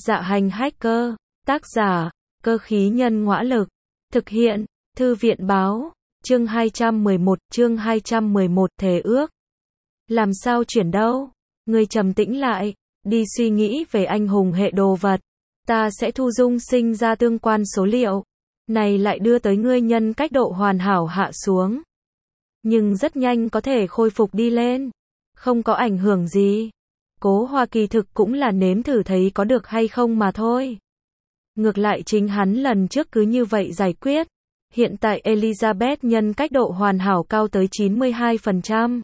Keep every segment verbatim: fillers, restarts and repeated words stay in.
Dạ hành hacker, tác giả, cơ khí nhân ngõa lực, thực hiện, thư viện báo, chương hai trăm mười một, chương hai trăm mười một, thề ước. Làm sao chuyển đâu? Ngươi trầm tĩnh lại, đi suy nghĩ về anh hùng hệ đồ vật. Ta sẽ thu dung sinh ra tương quan số liệu. Này lại đưa tới ngươi nhân cách độ hoàn hảo hạ xuống. Nhưng rất nhanh có thể khôi phục đi lên. Không có ảnh hưởng gì. Cố Hoa kỳ thực cũng là nếm thử thấy có được hay không mà thôi. Ngược lại chính hắn lần trước cứ như vậy giải quyết. Hiện tại Elizabeth nhân cách độ hoàn hảo cao tới chín mươi hai phần trăm.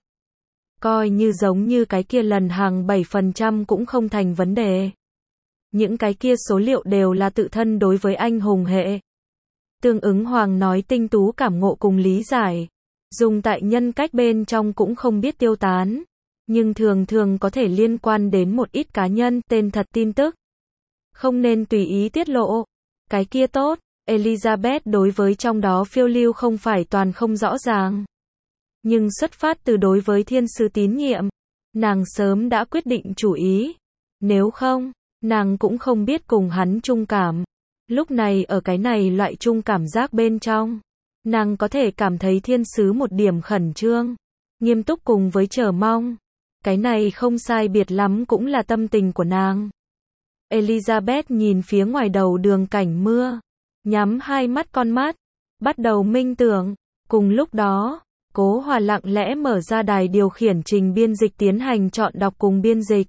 Coi như giống như cái kia lần hàng bảy phần trăm cũng không thành vấn đề. Những cái kia số liệu đều là tự thân đối với anh hùng hệ. Tương ứng Hoàng nói tinh tú cảm ngộ cùng lý giải. Dùng tại nhân cách bên trong cũng không biết tiêu tán. Nhưng thường thường có thể liên quan đến một ít cá nhân tên thật tin tức. Không nên tùy ý tiết lộ. Cái kia tốt, Elizabeth đối với trong đó phiêu lưu không phải toàn không rõ ràng. Nhưng xuất phát từ đối với thiên sứ tín nhiệm, nàng sớm đã quyết định chủ ý. Nếu không, nàng cũng không biết cùng hắn chung cảm. Lúc này ở cái này loại chung cảm giác bên trong, nàng có thể cảm thấy thiên sứ một điểm khẩn trương, nghiêm túc cùng với chờ mong. Cái này không sai biệt lắm cũng là tâm tình của nàng. Elizabeth nhìn phía ngoài đầu đường cảnh mưa, nhắm hai mắt con mắt, bắt đầu minh tưởng. Cùng lúc đó, Cố Hòa lặng lẽ mở ra đài điều khiển trình biên dịch tiến hành chọn đọc cùng biên dịch.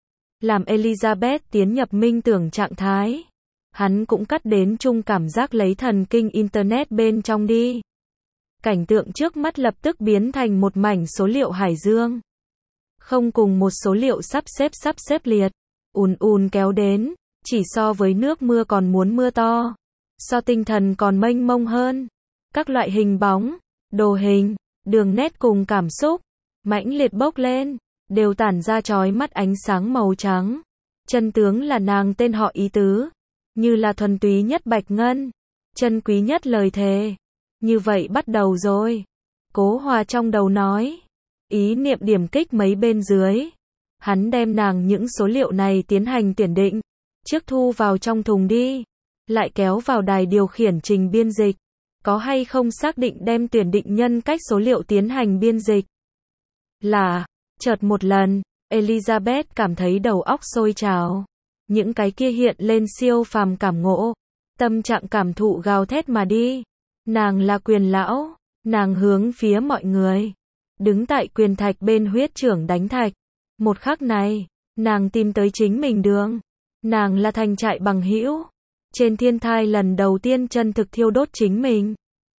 Làm Elizabeth tiến nhập minh tưởng trạng thái. Hắn cũng cắt đến chung cảm giác lấy thần kinh Internet bên trong đi. Cảnh tượng trước mắt lập tức biến thành một mảnh số liệu hải dương. Không cùng một số liệu sắp xếp sắp xếp liệt, ùn ùn kéo đến, chỉ so với nước mưa còn muốn mưa to. So tinh thần còn mênh mông hơn. Các loại hình bóng, đồ hình, đường nét cùng cảm xúc, mãnh liệt bốc lên, đều tản ra chói mắt ánh sáng màu trắng. Chân tướng là nàng tên họ ý tứ, như là thuần túy nhất bạch ngân, chân quý nhất lời thề. Như vậy bắt đầu rồi. Cố Hòa trong đầu nói. Ý niệm điểm kích mấy bên dưới. Hắn đem nàng những số liệu này tiến hành tuyển định. Trước thu vào trong thùng đi. Lại kéo vào đài điều khiển trình biên dịch. Có hay không xác định đem tuyển định nhân cách số liệu tiến hành biên dịch. Là, chợt một lần, Elizabeth cảm thấy đầu óc sôi trào. Những cái kia hiện lên siêu phàm cảm ngộ. Tâm trạng cảm thụ gào thét mà đi. Nàng là quyền lão. Nàng hướng phía mọi người. Đứng tại quyền thạch bên huyết trưởng đánh thạch. Một khắc này, nàng tìm tới chính mình đường. Nàng là thành trại bằng hữu. Trên thiên thai lần đầu tiên chân thực thiêu đốt chính mình.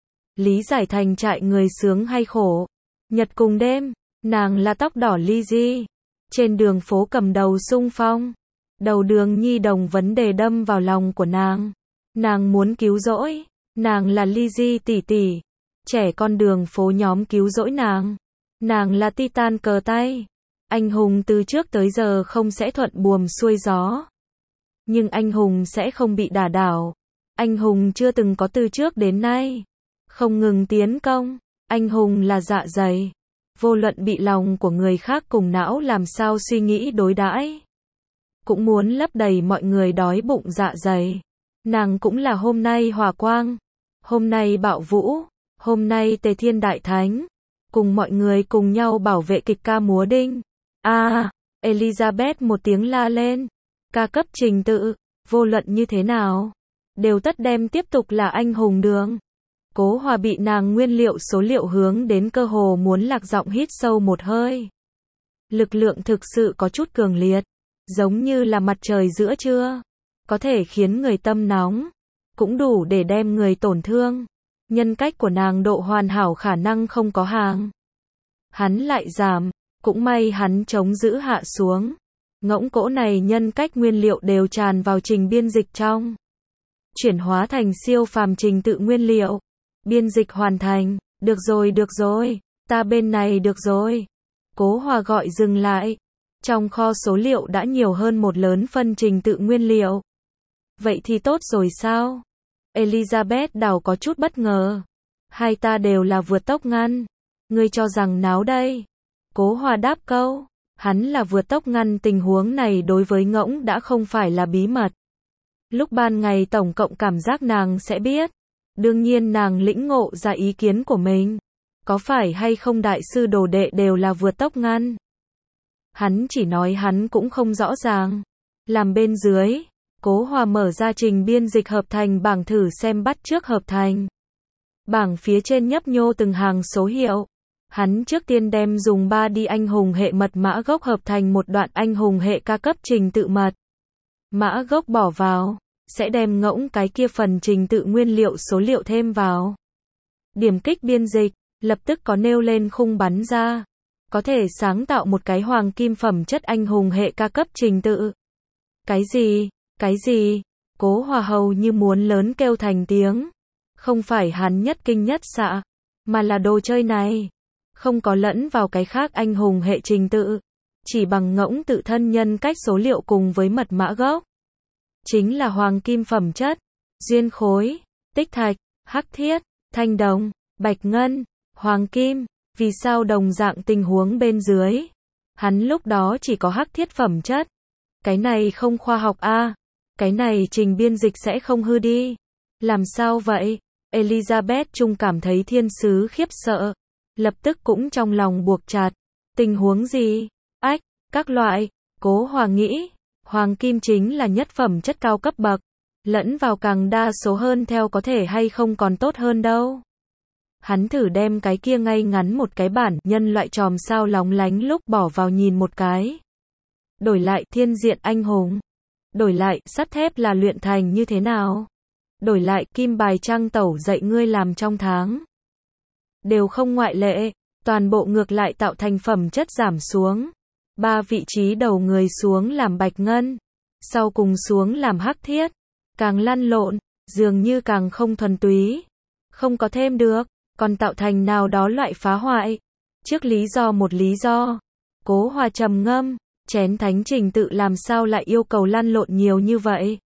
Lý giải thành trại người sướng hay khổ. Nhật cùng đêm, nàng là tóc đỏ Lizzie. Trên đường phố cầm đầu xung phong. Đầu đường nhi đồng vấn đề đâm vào lòng của nàng. Nàng muốn cứu rỗi. Nàng là Lizzie tỷ tỷ. Trẻ con đường phố nhóm cứu rỗi nàng. Nàng là Titan cờ tay. Anh hùng từ trước tới giờ không sẽ thuận buồm xuôi gió. Nhưng anh hùng sẽ không bị đả đảo. Anh hùng chưa từng có từ trước đến nay. Không ngừng tiến công. Anh hùng là dạ dày. Vô luận bị lòng của người khác cùng não làm sao suy nghĩ đối đãi. Cũng muốn lấp đầy mọi người đói bụng dạ dày. Nàng cũng là hôm nay hỏa quang. Hôm nay bạo vũ. Hôm nay tề thiên đại thánh. Cùng mọi người cùng nhau bảo vệ kịch ca múa đinh. A, à, Elizabeth một tiếng la lên. Ca cấp trình tự, vô luận như thế nào, đều tất đem tiếp tục là anh hùng đường. Cố Hòa bị nàng nguyên liệu số liệu hướng đến cơ hồ muốn lạc giọng hít sâu một hơi. Lực lượng thực sự có chút cường liệt, giống như là mặt trời giữa trưa, có thể khiến người tâm nóng, cũng đủ để đem người tổn thương. Nhân cách của nàng độ hoàn hảo khả năng không có hàng. Hắn lại giảm, cũng may hắn chống giữ hạ xuống. Ngỗng cỗ này nhân cách nguyên liệu đều tràn vào trình biên dịch trong. Chuyển hóa thành siêu phàm trình tự nguyên liệu. Biên dịch hoàn thành. Được rồi được rồi, ta bên này được rồi. Cố Hòa gọi dừng lại. Trong kho số liệu đã nhiều hơn một lớn phân trình tự nguyên liệu. Vậy thì tốt rồi sao? Elizabeth đảo có chút bất ngờ. Hai ta đều là vượt tốc ngăn. Ngươi cho rằng náo đây. Cố Hòa đáp câu. Hắn là vượt tốc ngăn tình huống này đối với ngỗng đã không phải là bí mật. Lúc ban ngày tổng cộng cảm giác nàng sẽ biết. Đương nhiên nàng lĩnh ngộ ra ý kiến của mình. Có phải hay không đại sư đồ đệ đều là vượt tốc ngăn? Hắn chỉ nói hắn cũng không rõ ràng. Làm bên dưới, Cố Hòa mở ra trình biên dịch hợp thành bảng thử xem bắt chước hợp thành. Bảng phía trên nhấp nhô từng hàng số hiệu. Hắn trước tiên đem dùng ba D anh hùng hệ mật mã gốc hợp thành một đoạn anh hùng hệ ca cấp trình tự mật. Mã gốc bỏ vào, sẽ đem ngỗng cái kia phần trình tự nguyên liệu số liệu thêm vào. Điểm kích biên dịch, lập tức có nêu lên khung bắn ra. Có thể sáng tạo một cái hoàng kim phẩm chất anh hùng hệ ca cấp trình tự. Cái gì? Cái gì? Cố Hòa hầu như muốn lớn kêu thành tiếng. Không phải hắn nhất kinh nhất xạ, mà là đồ chơi này. Không có lẫn vào cái khác anh hùng hệ trình tự. Chỉ bằng ngỗng tự thân nhân cách số liệu cùng với mật mã gốc. Chính là hoàng kim phẩm chất, duyên khối, tích thạch, hắc thiết, thanh đồng, bạch ngân, hoàng kim. Vì sao đồng dạng tình huống bên dưới? Hắn lúc đó chỉ có hắc thiết phẩm chất. Cái này không khoa học a à? Cái này trình biên dịch sẽ không hư đi. Làm sao vậy? Elizabeth Trung cảm thấy thiên sứ khiếp sợ. Lập tức cũng trong lòng buộc chặt. Tình huống gì? Ách, các loại. Cố Hòa nghĩ. Hoàng kim chính là nhất phẩm chất cao cấp bậc. Lẫn vào càng đa số hơn theo có thể hay không còn tốt hơn đâu. Hắn thử đem cái kia ngay ngắn một cái bản nhân loại chòm sao lóng lánh lúc bỏ vào nhìn một cái. Đổi lại thiên diện anh hùng. Đổi lại sắt thép là luyện thành như thế nào. Đổi lại kim bài trăng tẩu dạy ngươi làm trong tháng. Đều không ngoại lệ, toàn bộ ngược lại tạo thành phẩm chất giảm xuống. Ba vị trí đầu người xuống làm bạch ngân. Sau cùng xuống làm hắc thiết. Càng lăn lộn, dường như càng không thuần túy. Không có thêm được. Còn tạo thành nào đó loại phá hoại. Trước lý do một lý do. Cố Hòa trầm ngâm, chén thánh trình tự làm sao lại yêu cầu lăn lộn nhiều như vậy.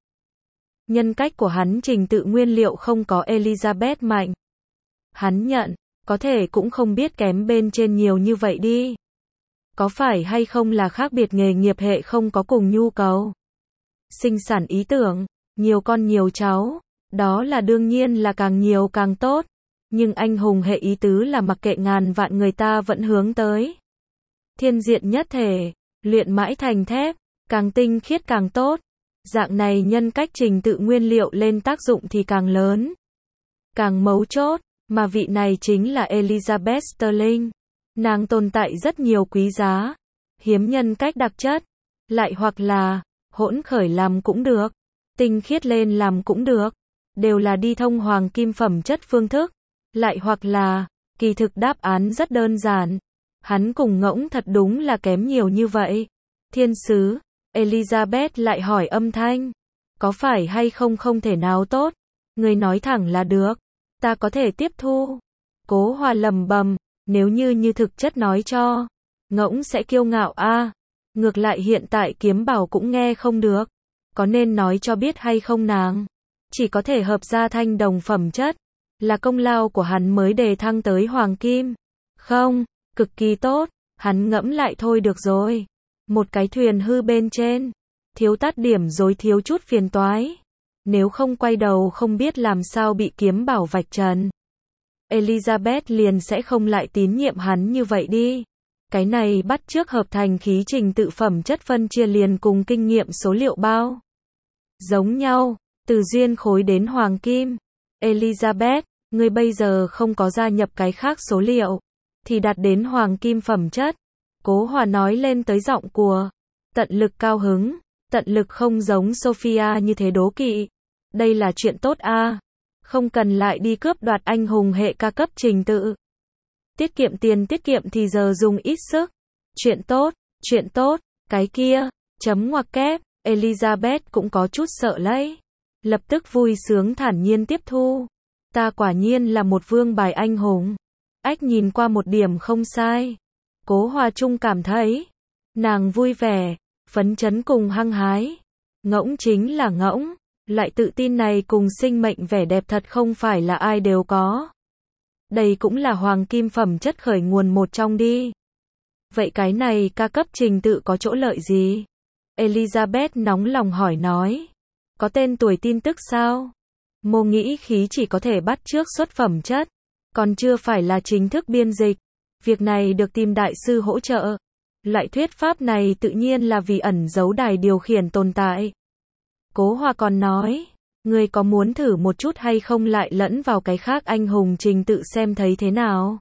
Nhân cách của hắn trình tự nguyên liệu không có Elizabeth mạnh. Hắn nhận, có thể cũng không biết kém bên trên nhiều như vậy đi. Có phải hay không là khác biệt nghề nghiệp hệ không có cùng nhu cầu. Sinh sản ý tưởng, nhiều con nhiều cháu, đó là đương nhiên là càng nhiều càng tốt. Nhưng anh hùng hệ ý tứ là mặc kệ ngàn vạn người ta vẫn hướng tới. Thiên diện nhất thể, luyện mãi thành thép, càng tinh khiết càng tốt. Dạng này nhân cách trình tự nguyên liệu lên tác dụng thì càng lớn. Càng mấu chốt, mà vị này chính là Elizabeth Sterling. Nàng tồn tại rất nhiều quý giá, hiếm nhân cách đặc chất. Lại hoặc là, hỗn khởi làm cũng được, tinh khiết lên làm cũng được. Đều là đi thông hoàng kim phẩm chất phương thức. Lại hoặc là, kỳ thực đáp án rất đơn giản. Hắn cùng ngỗng thật đúng là kém nhiều như vậy. Thiên sứ, Elizabeth lại hỏi âm thanh. Có phải hay không không thể nào tốt? Người nói thẳng là được. Ta có thể tiếp thu. Cố Hòa lầm bầm, nếu như như thực chất nói cho. Ngỗng sẽ kiêu ngạo a à. Ngược lại hiện tại kiếm bảo cũng nghe không được. Có nên nói cho biết hay không nàng? Chỉ có thể hợp ra thanh đồng phẩm chất. Là công lao của hắn mới đề thăng tới hoàng kim. Không, cực kỳ tốt, hắn ngẫm lại thôi được rồi. Một cái thuyền hư bên trên. Thiếu tát điểm rồi thiếu chút phiền toái. Nếu không quay đầu không biết làm sao bị kiếm bảo vạch trần. Elizabeth liền sẽ không lại tín nhiệm hắn như vậy đi. Cái này bắt chước hợp thành khí trình tự phẩm chất phân chia liền cùng kinh nghiệm số liệu bao. Giống nhau, từ duyên khối đến hoàng kim. Elizabeth, ngươi bây giờ không có gia nhập cái khác số liệu, thì đạt đến hoàng kim phẩm chất. Cố Hòa nói lên tới giọng của tận lực cao hứng, tận lực không giống Sophia như thế đố kỵ. Đây là chuyện tốt a, à. Không cần lại đi cướp đoạt anh hùng hệ ca cấp trình tự. Tiết kiệm tiền tiết kiệm thì giờ dùng ít sức. Chuyện tốt, chuyện tốt, cái kia, chấm ngoặc kép, Elizabeth cũng có chút sợ lấy. Lập tức vui sướng thản nhiên tiếp thu. Ta quả nhiên là một vương bài anh hùng. Ách nhìn qua một điểm không sai. Cố Hòa Trung cảm thấy. Nàng vui vẻ, phấn chấn cùng hăng hái. Ngỗng chính là ngỗng. Loại tự tin này cùng sinh mệnh vẻ đẹp thật không phải là ai đều có. Đây cũng là hoàng kim phẩm chất khởi nguồn một trong đi. Vậy cái này ca cấp trình tự có chỗ lợi gì? Elizabeth nóng lòng hỏi nói. Có tên tuổi tin tức sao? Mô nghĩ khí chỉ có thể bắt chước xuất phẩm chất, còn chưa phải là chính thức biên dịch. Việc này được tìm đại sư hỗ trợ. Loại thuyết pháp này tự nhiên là vì ẩn giấu đài điều khiển tồn tại. Cố Hòa còn nói, người có muốn thử một chút hay không lại lẫn vào cái khác anh hùng trình tự xem thấy thế nào?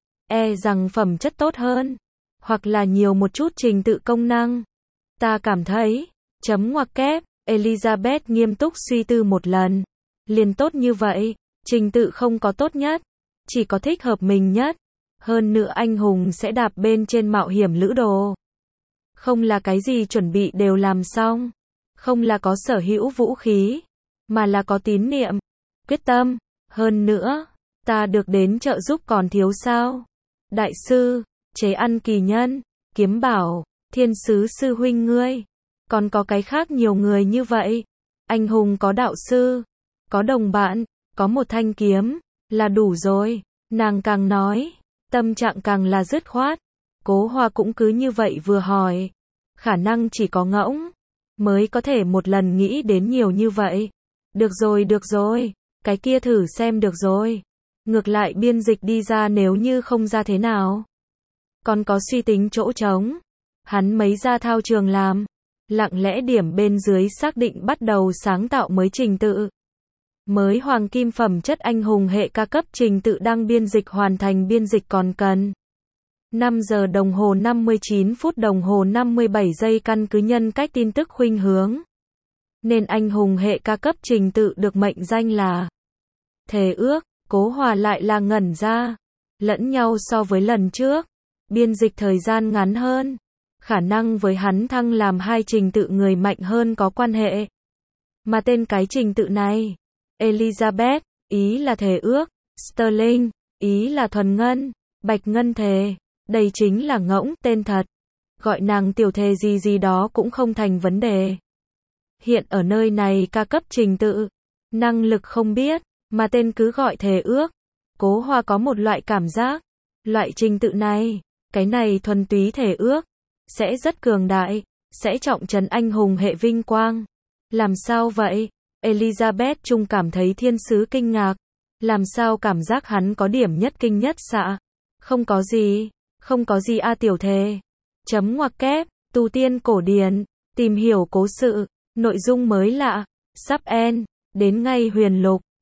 E rằng phẩm chất tốt hơn, hoặc là nhiều một chút trình tự công năng. Ta cảm thấy, chấm ngoặc kép, Elizabeth nghiêm túc suy tư một lần. Liền tốt như vậy, trình tự không có tốt nhất, chỉ có thích hợp mình nhất. Hơn nữa anh hùng sẽ đạp bên trên mạo hiểm lữ đồ. Không là cái gì chuẩn bị đều làm xong, không là có sở hữu vũ khí, mà là có tín niệm, quyết tâm. Hơn nữa, ta được đến trợ giúp còn thiếu sao? Đại sư, chế ăn kỳ nhân, kiếm bảo, thiên sứ sư huynh ngươi, còn có cái khác nhiều người như vậy. Anh hùng có đạo sư, có đồng bạn, có một thanh kiếm, là đủ rồi. Nàng càng nói, tâm trạng càng là dứt khoát. Cố Hòa cũng cứ như vậy vừa hỏi. Khả năng chỉ có ngỗng mới có thể một lần nghĩ đến nhiều như vậy. Được rồi được rồi, cái kia thử xem được rồi. Ngược lại biên dịch đi ra nếu như không ra thế nào? Còn có suy tính chỗ trống. Hắn mấy ra thao trường làm. Lặng lẽ điểm bên dưới xác định bắt đầu sáng tạo mới trình tự. Mới hoàng kim phẩm chất anh hùng hệ ca cấp trình tự đang biên dịch hoàn thành biên dịch còn cần năm giờ đồng hồ năm mươi chín phút đồng hồ năm mươi bảy giây căn cứ nhân cách tin tức khuynh hướng. Nên anh hùng hệ ca cấp trình tự được mệnh danh là Thề ước. Cố Hòa lại là ngẩn ra. Lẫn nhau so với lần trước, biên dịch thời gian ngắn hơn. Khả năng với hắn thăng làm hai trình tự người mạnh hơn có quan hệ. Mà tên cái trình tự này, Elizabeth, ý là thề ước, Sterling, ý là thuần ngân, bạch ngân thề, đây chính là ngỗng, tên thật. Gọi nàng tiểu thề gì gì đó cũng không thành vấn đề. Hiện ở nơi này ca cấp trình tự, năng lực không biết, mà tên cứ gọi thề ước. Cố Hòa có một loại cảm giác, loại trình tự này, cái này thuần túy thề ước, sẽ rất cường đại, sẽ trọng trấn anh hùng hệ vinh quang. Làm sao vậy? Elizabeth Trung cảm thấy thiên sứ kinh ngạc. Làm sao cảm giác hắn có điểm nhất kinh nhất xạ? Không có gì, không có gì a tiểu thề. Chấm ngoặc kép, tu tiên cổ điển, tìm hiểu cố sự, nội dung mới lạ, sắp end, đến ngay huyền lục.